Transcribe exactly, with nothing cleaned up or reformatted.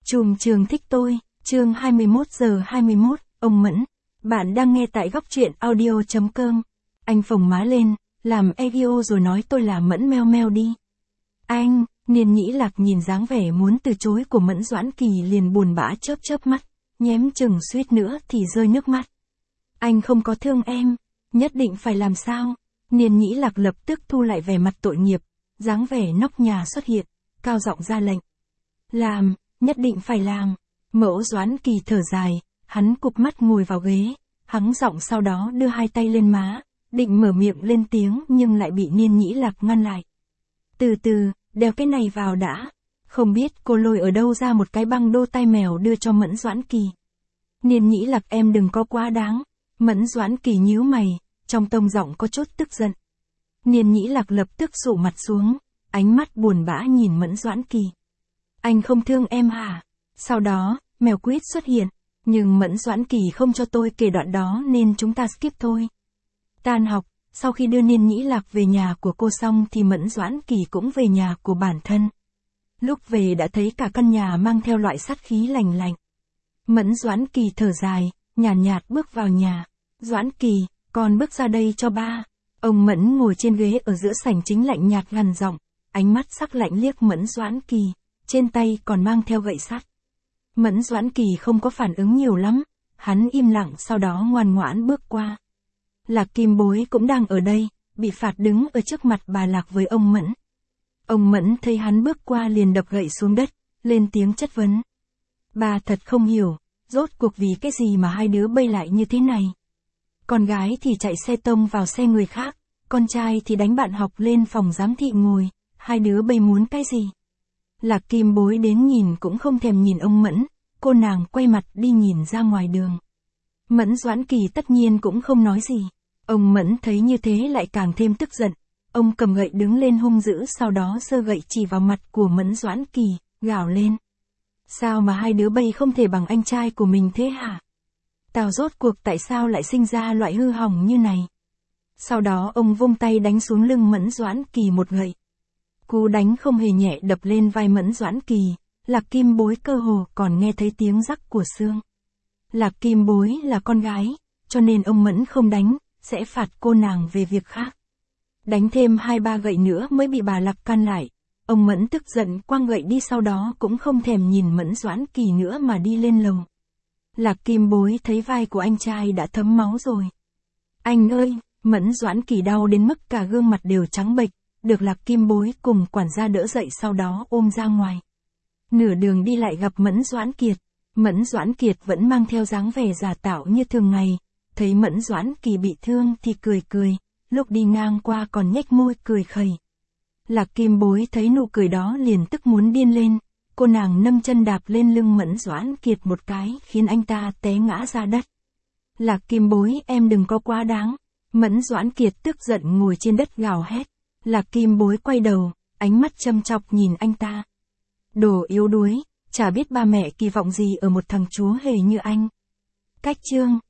Trùm trường thích tôi, chương hai mươi mốt giờ hai mươi mốt, ông Mẫn. Bạn đang nghe tại góc truyện audio chấm com. Anh phồng má lên, làm egio rồi nói tôi là Mẫn meo meo đi. Anh, Niên Nhĩ Lạc nhìn dáng vẻ muốn từ chối của Mẫn Doãn Kỳ liền buồn bã chớp chớp mắt, nhém chừng suýt nữa thì rơi nước mắt. Anh không có thương em, nhất định phải làm sao? Niên Nhĩ Lạc lập tức thu lại vẻ mặt tội nghiệp, dáng vẻ nóc nhà xuất hiện, cao giọng ra lệnh. Làm, nhất định phải làm. Mẫu Doãn Kỳ thở dài, hắn cụp mắt ngồi vào ghế, hắng giọng sau đó đưa hai tay lên má, định mở miệng lên tiếng nhưng lại bị Niên Nhĩ Lạc ngăn lại. Từ từ, đeo cái này vào đã. Không biết cô lôi ở đâu ra một cái băng đô tai mèo đưa cho Mẫn Doãn Kỳ. Niên Nhĩ Lạc em đừng có quá đáng. Mẫn Doãn Kỳ nhíu mày, trong tông giọng có chút tức giận. Niên Nhĩ Lạc lập tức sụ mặt xuống, ánh mắt buồn bã nhìn Mẫn Doãn Kỳ. Anh không thương em hả? Sau đó, mèo quýt xuất hiện, nhưng Mẫn Doãn Kỳ không cho tôi kể đoạn đó nên chúng ta skip thôi. Tan học, sau khi đưa Niên Nhĩ Lạc về nhà của cô xong thì Mẫn Doãn Kỳ cũng về nhà của bản thân. Lúc về đã thấy cả căn nhà mang theo loại sát khí lành lạnh. Mẫn Doãn Kỳ thở dài, nhàn nhạt, nhạt bước vào nhà. Doãn Kỳ, con bước ra đây cho ba. Ông Mẫn ngồi trên ghế ở giữa sảnh chính lạnh nhạt gằn giọng, ánh mắt sắc lạnh liếc Mẫn Doãn Kỳ, trên tay còn mang theo gậy sắt. Mẫn Doãn Kỳ không có phản ứng nhiều lắm, hắn im lặng sau đó ngoan ngoãn bước qua. Lạc Kim Bối cũng đang ở đây, bị phạt đứng ở trước mặt bà Lạc với ông Mẫn. Ông Mẫn thấy hắn bước qua liền đập gậy xuống đất, lên tiếng chất vấn. Bà thật không hiểu, rốt cuộc vì cái gì mà hai đứa bây lại như thế này. Con gái thì chạy xe tông vào xe người khác, con trai thì đánh bạn học lên phòng giám thị ngồi, hai đứa bây muốn cái gì? Lạc Kim Bối đến nhìn cũng không thèm nhìn ông Mẫn, cô nàng quay mặt đi nhìn ra ngoài đường. Mẫn Doãn Kỳ tất nhiên cũng không nói gì. Ông Mẫn thấy như thế lại càng thêm tức giận. Ông cầm gậy đứng lên hung dữ sau đó giơ gậy chỉ vào mặt của Mẫn Doãn Kỳ, gào lên. Sao mà hai đứa bây không thể bằng anh trai của mình thế hả? Tao rốt cuộc tại sao lại sinh ra loại hư hỏng như này? Sau đó ông vung tay đánh xuống lưng Mẫn Doãn Kỳ một gậy. Cú đánh không hề nhẹ đập lên vai Mẫn Doãn Kỳ, Lạc Kim Bối cơ hồ còn nghe thấy tiếng rắc của xương. Lạc Kim Bối là con gái, cho nên ông Mẫn không đánh, sẽ phạt cô nàng về việc khác. Đánh thêm hai ba gậy nữa mới bị bà Lạc can lại. Ông Mẫn tức giận quăng gậy đi sau đó cũng không thèm nhìn Mẫn Doãn Kỳ nữa mà đi lên lầu. Lạc Kim Bối thấy vai của anh trai đã thấm máu rồi. Anh ơi, Mẫn Doãn Kỳ đau đến mức cả gương mặt đều trắng bệch, được Lạc Kim Bối cùng quản gia đỡ dậy sau đó ôm ra ngoài. Nửa đường đi lại gặp Mẫn Doãn Kiệt. Mẫn Doãn Kiệt vẫn mang theo dáng vẻ giả tạo như thường ngày. Thấy Mẫn Doãn Kỳ bị thương thì cười cười, lúc đi ngang qua còn nhếch môi cười khẩy. Lạc Kim Bối thấy nụ cười đó liền tức muốn điên lên, cô nàng nâng chân đạp lên lưng Mẫn Doãn Kiệt một cái khiến anh ta té ngã ra đất. Lạc Kim Bối em đừng có quá đáng. Mẫn Doãn Kiệt tức giận ngồi trên đất gào hét. Lạc Kim Bối quay đầu, ánh mắt châm chọc nhìn anh ta. Đồ yếu đuối, chả biết ba mẹ kỳ vọng gì ở một thằng chúa hề như anh. Cách chương.